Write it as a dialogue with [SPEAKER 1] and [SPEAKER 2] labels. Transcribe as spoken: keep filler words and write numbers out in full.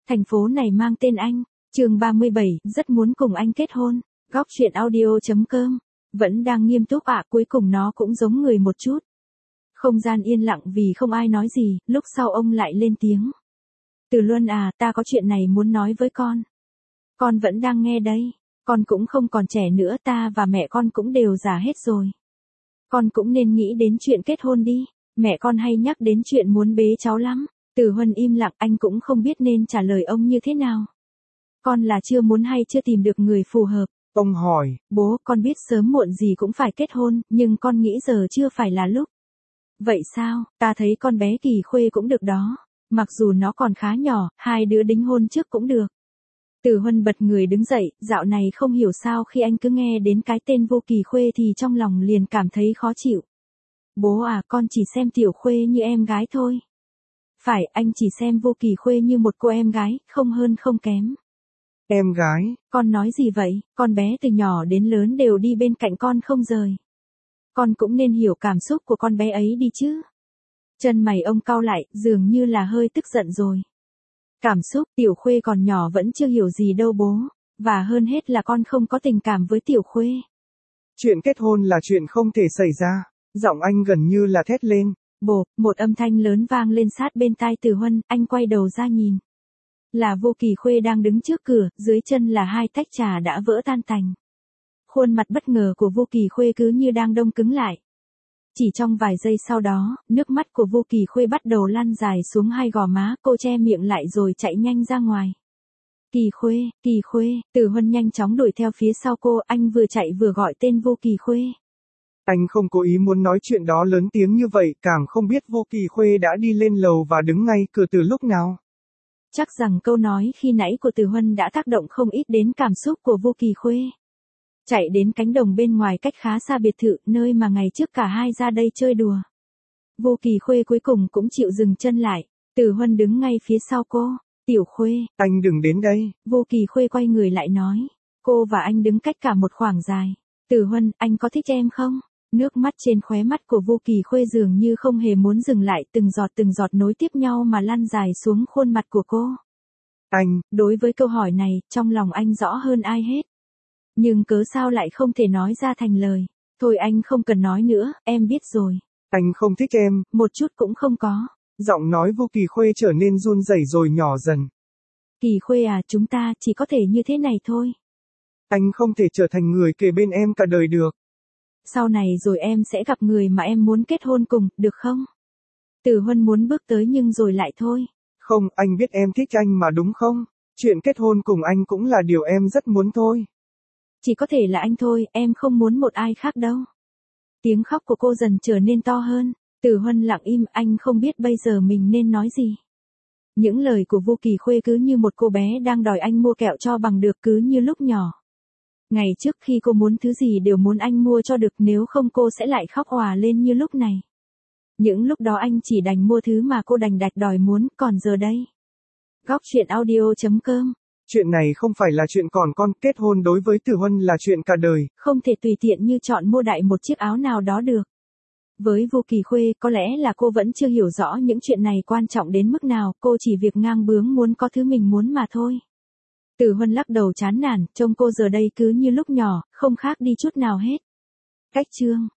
[SPEAKER 1] Thành phố này mang tên anh. Chương ba mươi bảy, rất muốn cùng anh kết hôn. Góc truyện audio.com. Vẫn đang nghiêm túc ạ, à, cuối cùng nó cũng giống người một chút. Không gian yên lặng vì không ai nói gì, lúc sau ông lại lên tiếng. Từ Luân à, ta có chuyện này muốn nói với con. Con vẫn đang nghe đây. Con cũng không còn trẻ nữa, ta và mẹ con cũng đều già hết rồi. Con cũng nên nghĩ đến chuyện kết hôn đi. Mẹ con hay nhắc đến chuyện muốn bế cháu lắm. Từ Huân im lặng, anh cũng không biết nên trả lời ông như thế nào. Con là chưa muốn hay chưa tìm được người phù hợp?
[SPEAKER 2] Ông hỏi.
[SPEAKER 1] Bố, con biết sớm muộn gì cũng phải kết hôn, nhưng con nghĩ giờ chưa phải là lúc. Vậy sao, ta thấy con bé Kỳ Khuê cũng được đó. Mặc dù nó còn khá nhỏ, hai đứa đính hôn trước cũng được. Từ Huân bật người đứng dậy, dạo này không hiểu sao khi anh cứ nghe đến cái tên Vô Kỳ Khuê thì trong lòng liền cảm thấy khó chịu. Bố à, con chỉ xem Tiểu Khuê như em gái thôi. Phải, anh chỉ xem Vô Kỳ Khuê như một cô em gái, không hơn không kém.
[SPEAKER 2] Em gái?
[SPEAKER 1] Con nói gì vậy, con bé từ nhỏ đến lớn đều đi bên cạnh con không rời. Con cũng nên hiểu cảm xúc của con bé ấy đi chứ. Chân mày ông cau lại, dường như là hơi tức giận rồi. Cảm xúc, Tiểu Khuê còn nhỏ vẫn chưa hiểu gì đâu bố. Và hơn hết là con không có tình cảm với Tiểu Khuê.
[SPEAKER 2] Chuyện kết hôn là chuyện không thể xảy ra. Giọng anh gần như là thét lên.
[SPEAKER 1] Bộp, một âm thanh lớn vang lên sát bên tai Từ Huân, anh quay đầu ra nhìn. Là Vô Kỳ Khuê đang đứng trước cửa, dưới chân là hai tách trà đã vỡ tan tành. Khuôn mặt bất ngờ của Vô Kỳ Khuê cứ như đang đông cứng lại. Chỉ trong vài giây sau đó, nước mắt của Vô Kỳ Khuê bắt đầu lăn dài xuống hai gò má, cô che miệng lại rồi chạy nhanh ra ngoài. Kỳ Khuê, Kỳ Khuê, Từ Huân nhanh chóng đuổi theo phía sau cô, anh vừa chạy vừa gọi tên Vô Kỳ Khuê.
[SPEAKER 2] Anh không cố ý muốn nói chuyện đó lớn tiếng như vậy, càng không biết Vô Kỳ Khuê đã đi lên lầu và đứng ngay cửa từ lúc nào.
[SPEAKER 1] Chắc rằng câu nói khi nãy của Từ Huân đã tác động không ít đến cảm xúc của Vô Kỳ Khuê. Chạy đến cánh đồng bên ngoài cách khá xa biệt thự, nơi mà ngày trước cả hai ra đây chơi đùa. Vô Kỳ Khuê cuối cùng cũng chịu dừng chân lại. Từ Huân đứng ngay phía sau cô. Tiểu Khuê,
[SPEAKER 2] anh đừng đến đây.
[SPEAKER 1] Vô Kỳ Khuê quay người lại nói. Cô và anh đứng cách cả một khoảng dài. Từ Huân, anh có thích em không? Nước mắt trên khóe mắt của Vô Kỳ Khuê dường như không hề muốn dừng lại, từng giọt từng giọt nối tiếp nhau mà lăn dài xuống khuôn mặt của cô.
[SPEAKER 2] Anh,
[SPEAKER 1] đối với câu hỏi này, trong lòng anh rõ hơn ai hết. Nhưng cớ sao lại không thể nói ra thành lời. Thôi anh không cần nói nữa, em biết rồi.
[SPEAKER 2] Anh không thích em.
[SPEAKER 1] Một chút cũng không có.
[SPEAKER 2] Giọng nói Vô Kỳ Khuê trở nên run rẩy rồi nhỏ dần.
[SPEAKER 1] Kỳ Khuê à, chúng ta chỉ có thể như thế này thôi.
[SPEAKER 2] Anh không thể trở thành người kề bên em cả đời được.
[SPEAKER 1] Sau này rồi em sẽ gặp người mà em muốn kết hôn cùng, được không? Từ Huân muốn bước tới nhưng rồi lại thôi.
[SPEAKER 2] Không, anh biết em thích anh mà đúng không? Chuyện kết hôn cùng anh cũng là điều em rất muốn thôi.
[SPEAKER 1] Chỉ có thể là anh thôi, em không muốn một ai khác đâu. Tiếng khóc của cô dần trở nên to hơn. Từ Huân lặng im, anh không biết bây giờ mình nên nói gì. Những lời của Vô Kỳ Khuê cứ như một cô bé đang đòi anh mua kẹo cho bằng được, cứ như lúc nhỏ. Ngày trước khi cô muốn thứ gì đều muốn anh mua cho được, nếu không cô sẽ lại khóc òa lên như lúc này. Những lúc đó anh chỉ đành mua thứ mà cô đành đạch đòi muốn, còn giờ đây. Góc truyện audio.com.
[SPEAKER 2] Chuyện này không phải là chuyện còn con, kết hôn đối với Từ Huân là chuyện cả đời.
[SPEAKER 1] Không thể tùy tiện như chọn mua đại một chiếc áo nào đó được. Với Vô Kỳ Khuê, có lẽ là cô vẫn chưa hiểu rõ những chuyện này quan trọng đến mức nào, cô chỉ việc ngang bướng muốn có thứ mình muốn mà thôi. Từ Huân lắc đầu chán nản, trông cô giờ đây cứ như lúc nhỏ, không khác đi chút nào hết. Cách chương